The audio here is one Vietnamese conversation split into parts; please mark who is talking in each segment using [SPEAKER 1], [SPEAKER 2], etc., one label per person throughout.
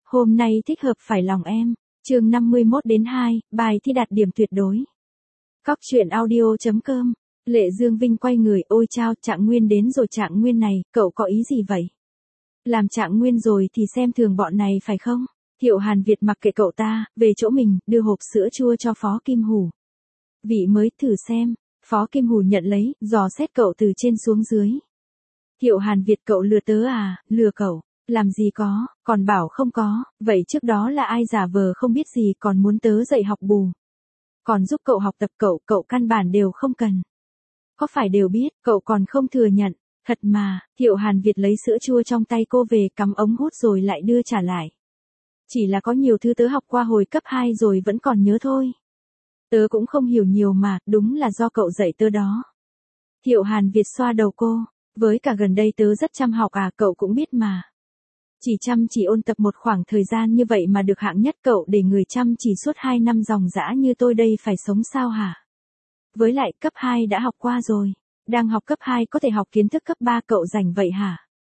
[SPEAKER 1] Hôm nay thích hợp phải lòng em. Chương 51-2, bài thi đạt điểm tuyệt đối. Cóc truyện audio.com. Lệ Dương Vinh quay người, ôi chao, Trạng Nguyên đến rồi. Trạng Nguyên này, cậu có ý gì vậy? Làm Trạng Nguyên rồi thì xem thường bọn này phải không? Thiệu Hàn Việt mặc kệ cậu ta, về chỗ mình, đưa hộp sữa chua cho Phó Kim Hủ. Vị mới thử xem. Phó Kim Hủ nhận lấy, dò xét cậu từ trên xuống dưới. Thiệu Hàn Việt, cậu lừa tớ à? Lừa cậu? Làm gì có, còn bảo không có, vậy trước đó là ai giả vờ không biết gì còn muốn tớ dạy học bù. Còn giúp cậu học tập, cậu căn bản đều không cần. Có phải đều biết, cậu còn không thừa nhận. Thật mà, Thiệu Hàn Việt lấy sữa chua trong tay cô về, cắm ống hút rồi lại đưa trả lại. Chỉ là có nhiều thứ tớ học qua hồi cấp 2 rồi vẫn còn nhớ thôi. Tớ cũng không hiểu nhiều mà, đúng là do cậu dạy tớ đó. Thiệu Hàn Việt xoa đầu cô, với cả gần đây tớ rất chăm học à, cậu cũng biết mà. Chỉ chăm chỉ ôn tập một khoảng thời gian như vậy mà được hạng nhất, cậu để người chăm chỉ suốt 2 năm dòng dã như tôi đây phải sống sao hả? Với lại cấp 2 đã học qua rồi, đang học cấp 2 có thể học kiến thức cấp 3, cậu rảnh vậy hả?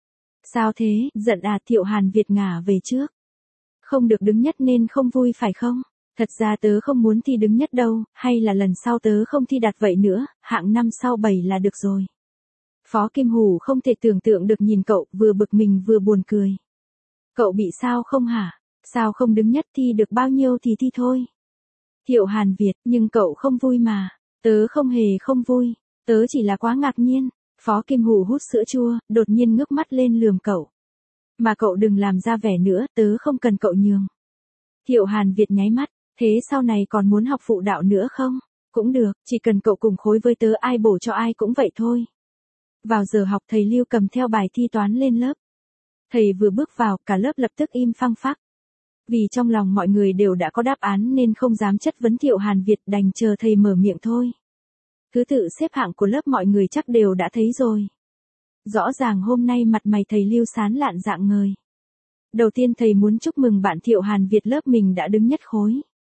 [SPEAKER 1] Sao thế, giận à? Thiệu Hàn Việt ngả về trước. Không được đứng nhất nên không vui phải không? Thật ra tớ không muốn thi đứng nhất đâu, hay là lần sau tớ không thi đạt vậy nữa, hạng năm sau 7 là được rồi. Phó Kim Hủ không thể tưởng tượng được nhìn cậu, vừa bực mình vừa buồn cười. Cậu bị sao không hả? Sao không đứng nhất, thi được bao nhiêu thì thi thôi. Thiệu Hàn Việt, nhưng cậu không vui mà. Tớ không hề không vui, tớ chỉ là quá ngạc nhiên. Phó Kim Hủ hút sữa chua, đột nhiên ngước mắt lên lườm cậu. Mà cậu đừng làm ra vẻ nữa, tớ không cần cậu nhường. Thiệu Hàn Việt nháy mắt, thế sau này còn muốn học phụ đạo nữa không? Cũng được, chỉ cần cậu cùng khối với tớ, ai bổ cho ai cũng vậy thôi. Vào giờ học, thầy Lưu cầm theo bài thi toán lên lớp. Thầy vừa bước vào, cả lớp lập tức im phăng phắc. Vì trong lòng mọi người đều đã có đáp án nên không dám chất vấn Thiệu Hàn Việt, đành chờ thầy mở miệng thôi. Thứ tự xếp hạng của lớp mọi người chắc đều đã thấy rồi. Rõ ràng hôm nay mặt mày thầy Lưu sán lạn rạng ngời. Đầu tiên thầy muốn chúc mừng bạn Thiệu Hàn Việt lớp mình đã đứng nhất khối.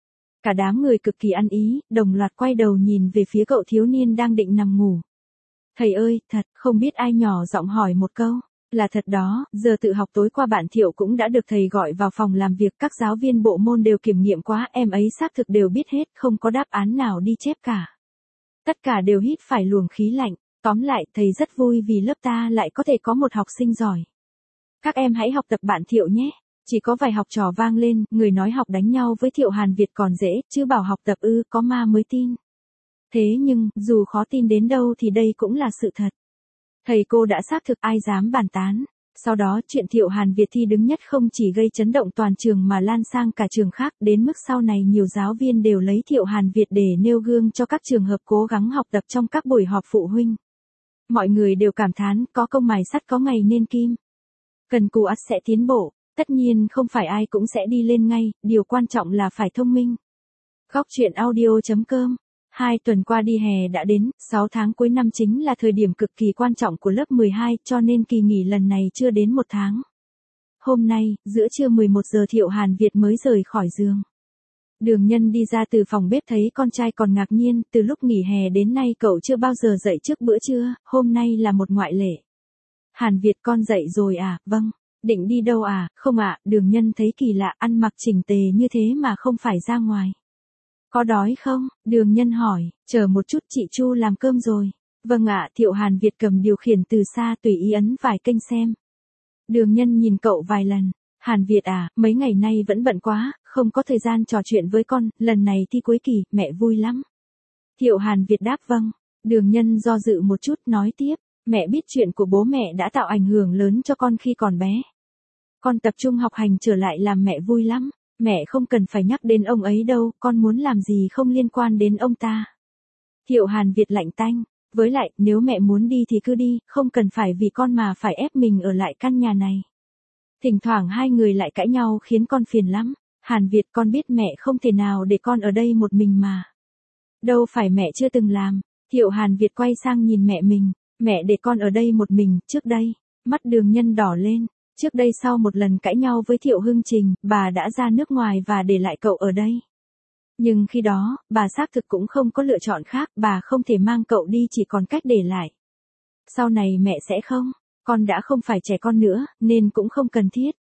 [SPEAKER 1] Cả đám người cực kỳ ăn ý, đồng loạt quay đầu nhìn về phía cậu thiếu niên đang định nằm ngủ. Thầy ơi, thật, không biết ai nhỏ giọng hỏi một câu. Là thật đó, giờ tự học tối qua bạn Thiệu cũng đã được thầy gọi vào phòng làm việc, các giáo viên bộ môn đều kiểm nghiệm quá, em ấy xác thực đều biết hết, không có đáp án nào đi chép cả. Tất cả đều hít phải luồng khí lạnh, tóm lại, thầy rất vui vì lớp ta lại có thể có một học sinh giỏi. Các em hãy học tập bạn Thiệu nhé. Chỉ có vài học trò vang lên, người nói học đánh nhau với Thiệu Hàn Việt còn dễ, chứ bảo học tập có ma mới tin. Thế nhưng, dù khó tin đến đâu thì đây cũng là sự thật. Thầy cô đã xác thực, ai dám bàn tán. Sau đó, chuyện Thiệu Hàn Việt thi đứng nhất không chỉ gây chấn động toàn trường mà lan sang cả trường khác, đến mức sau này nhiều giáo viên đều lấy Thiệu Hàn Việt để nêu gương cho các trường hợp cố gắng học tập trong các buổi họp phụ huynh. Mọi người đều cảm thán, có công mài sắt có ngày nên kim. Cần cù ắt sẽ tiến bộ, tất nhiên không phải ai cũng sẽ đi lên ngay, điều quan trọng là phải thông minh. Cóc truyện audio.com. 2 tuần qua đi hè đã đến, 6 tháng cuối năm chính là thời điểm cực kỳ quan trọng của lớp 12, cho nên kỳ nghỉ lần này chưa đến 1 tháng. Hôm nay, giữa trưa 11 giờ Thiệu Hàn Việt mới rời khỏi giường. Đường Nhân đi ra từ phòng bếp thấy con trai còn ngạc nhiên, từ lúc nghỉ hè đến nay cậu chưa bao giờ dậy trước bữa trưa, hôm nay là một ngoại lệ. Hàn Việt, con dậy rồi à? Vâng. Định đi đâu à? Không ạ. Đường Nhân thấy kỳ lạ, ăn mặc chỉnh tề như thế mà không phải ra ngoài. Có đói không? Đường Nhân hỏi. Chờ một chút, chị Chu làm cơm rồi. Vâng ạ. Thiệu Hàn Việt cầm điều khiển từ xa tùy ý ấn vài kênh xem. Đường Nhân nhìn cậu vài lần. Hàn Việt à, mấy ngày nay vẫn bận quá, không có thời gian trò chuyện với con, lần này thi cuối kỳ, mẹ vui lắm. Thiệu Hàn Việt đáp vâng. Đường Nhân do dự một chút nói tiếp. Mẹ biết chuyện của bố mẹ đã tạo ảnh hưởng lớn cho con khi còn bé. Con tập trung học hành trở lại làm mẹ vui lắm. Mẹ không cần phải nhắc đến ông ấy đâu, con muốn làm gì không liên quan đến ông ta. Thiệu Hàn Việt lạnh tanh. Với lại, nếu mẹ muốn đi thì cứ đi, không cần phải vì con mà phải ép mình ở lại căn nhà này. Thỉnh thoảng hai người lại cãi nhau khiến con phiền lắm. Hàn Việt, con biết mẹ không thể nào để con ở đây một mình mà. Đâu phải mẹ chưa từng làm. Thiệu Hàn Việt quay sang nhìn mẹ mình. Mẹ để con ở đây một mình, trước đây. Mắt Đường Nhân đỏ lên. Trước đây sau một lần cãi nhau với Thiệu Hưng Trình, bà đã ra nước ngoài và để lại cậu ở đây. Nhưng khi đó, bà xác thực cũng không có lựa chọn khác, bà không thể mang cậu đi, chỉ còn cách để lại. Sau này mẹ sẽ không, con đã không phải trẻ con nữa, nên cũng không cần thiết.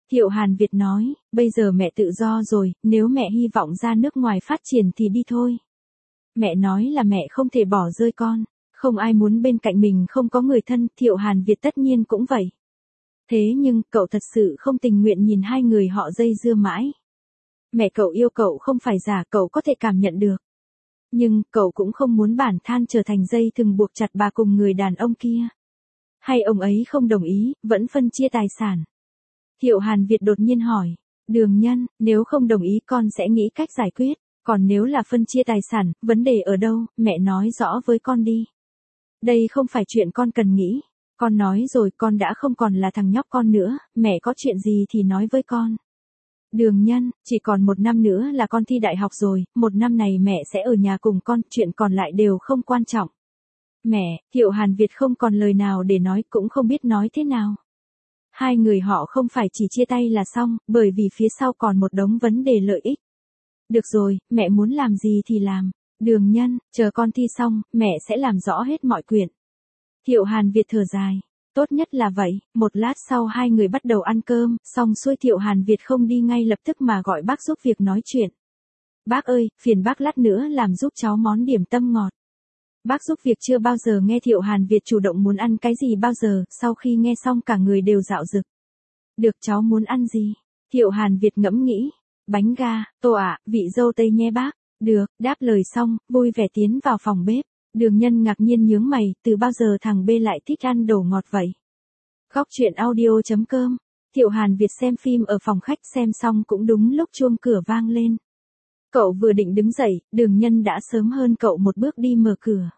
[SPEAKER 1] Thiệu Hàn Việt nói, bây giờ mẹ tự do rồi, nếu mẹ hy vọng ra nước ngoài phát triển thì đi thôi. Mẹ nói là mẹ không thể bỏ rơi con, không ai muốn bên cạnh mình không có người thân, Thiệu Hàn Việt tất nhiên cũng vậy. Thế nhưng, cậu thật sự không tình nguyện nhìn hai người họ dây dưa mãi. Mẹ cậu yêu cậu không phải giả, cậu có thể cảm nhận được. Nhưng, cậu cũng không muốn bản thân trở thành dây thừng buộc chặt bà cùng người đàn ông kia. Hay ông ấy không đồng ý, vẫn phân chia tài sản. Thiệu Hàn Việt đột nhiên hỏi, Đường Nhân, nếu không đồng ý con sẽ nghĩ cách giải quyết, còn nếu là phân chia tài sản, vấn đề ở đâu, mẹ nói rõ với con đi. Đây không phải chuyện con cần nghĩ, con nói rồi, con đã không còn là thằng nhóc con nữa, mẹ có chuyện gì thì nói với con. Đường Nhân, chỉ còn 1 năm nữa là con thi đại học rồi, 1 năm này mẹ sẽ ở nhà cùng con, chuyện còn lại đều không quan trọng. Mẹ, Thiệu Hàn Việt không còn lời nào để nói, cũng không biết nói thế nào. Hai người họ không phải chỉ chia tay là xong, bởi vì phía sau còn một đống vấn đề lợi ích. Được rồi, mẹ muốn làm gì thì làm. Đường Nhân, chờ con thi xong, mẹ sẽ làm rõ hết mọi chuyện. Thiệu Hàn Việt thở dài. Tốt nhất là vậy, một lát sau hai người bắt đầu ăn cơm, xong xuôi Thiệu Hàn Việt không đi ngay lập tức mà gọi bác giúp việc nói chuyện. Bác ơi, phiền bác lát nữa làm giúp cháu món điểm tâm ngọt. Bác giúp việc chưa bao giờ nghe Thiệu Hàn Việt chủ động muốn ăn cái gì bao giờ, sau khi nghe xong cả người đều dạo dực. Được, cháu muốn ăn gì? Thiệu Hàn Việt ngẫm nghĩ. Bánh ga, tô ạ, vị dâu tây nhé bác. Được, đáp lời xong, vui vẻ tiến vào phòng bếp. Đường Nhân ngạc nhiên nhướng mày, từ bao giờ thằng B lại thích ăn đồ ngọt vậy? Góc truyện audio.com. Thiệu Hàn Việt xem phim ở phòng khách, xem xong cũng đúng lúc chuông cửa vang lên. Cậu vừa định đứng dậy, Đường Nhân đã sớm hơn cậu một bước đi mở cửa.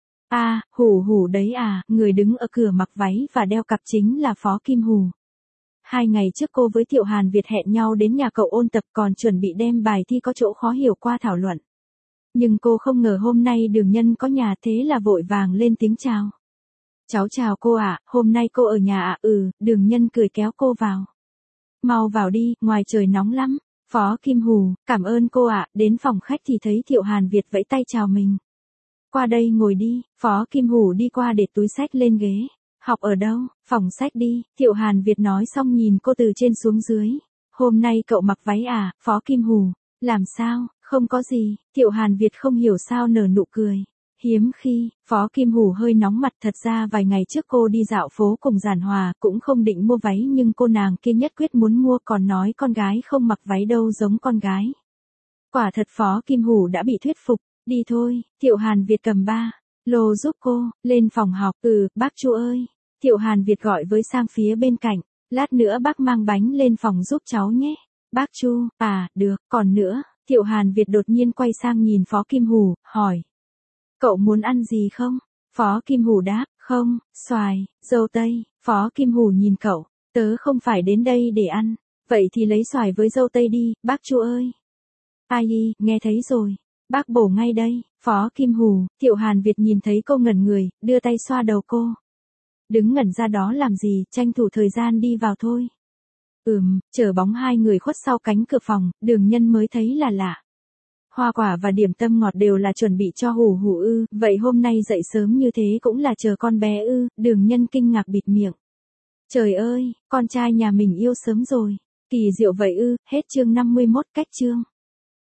[SPEAKER 1] Hù hù đấy à, người đứng ở cửa mặc váy và đeo cặp chính là Phó Kim Hù. 2 ngày trước cô với Thiệu Hàn Việt hẹn nhau đến nhà cậu ôn tập, còn chuẩn bị đem bài thi có chỗ khó hiểu qua thảo luận. Nhưng cô không ngờ hôm nay Đường Nhân có nhà, thế là vội vàng lên tiếng chào. Cháu chào cô ạ, hôm nay cô ở nhà ạ? Đường Nhân cười kéo cô vào. Mau vào đi, ngoài trời nóng lắm. Phó Kim Hù, cảm ơn cô ạ. Đến phòng khách thì thấy Thiệu Hàn Việt vẫy tay chào mình. Qua đây ngồi đi. Phó Kim Hù đi qua để túi sách lên ghế. Học ở đâu? Phòng sách đi. Thiệu Hàn Việt nói xong nhìn cô từ trên xuống dưới. Hôm nay cậu mặc váy à? Phó Kim Hù. Làm sao? Không có gì. Thiệu Hàn Việt không hiểu sao nở nụ cười. Hiếm khi, Phó Kim Hù hơi nóng mặt, thật ra vài ngày trước cô đi dạo phố cùng Giản Hòa, cũng không định mua váy nhưng cô nàng kia nhất quyết muốn mua, còn nói con gái không mặc váy đâu giống con gái. Quả thật Phó Kim Hù đã bị thuyết phục, đi thôi, Thiệu Hàn Việt cầm ba lô giúp cô, lên phòng học, bác Chu ơi. Thiệu Hàn Việt gọi với sang phía bên cạnh, lát nữa bác mang bánh lên phòng giúp cháu nhé. Bác Chu, được, còn nữa, Thiệu Hàn Việt đột nhiên quay sang nhìn Phó Kim Hù, hỏi. Cậu muốn ăn gì không? Phó Kim Hù đáp, không, xoài, dâu tây. Phó Kim Hù nhìn cậu, tớ không phải đến đây để ăn. Vậy thì lấy xoài với dâu tây đi, bác Chu ơi. Ai, nghe thấy rồi. Bác bổ ngay đây. Phó Kim Hù, Thiệu Hàn Việt nhìn thấy cô ngẩn người, đưa tay xoa đầu cô. Đứng ngẩn ra đó làm gì, tranh thủ thời gian đi vào thôi. Chờ bóng hai người khuất sau cánh cửa phòng, Đường Nhân mới thấy là lạ. Hoa quả và điểm tâm ngọt đều là chuẩn bị cho Hù Hù vậy hôm nay dậy sớm như thế cũng là chờ con bé Đường Nhân kinh ngạc bịt miệng. Trời ơi, con trai nhà mình yêu sớm rồi. Kỳ diệu vậy hết chương 51, cách chương.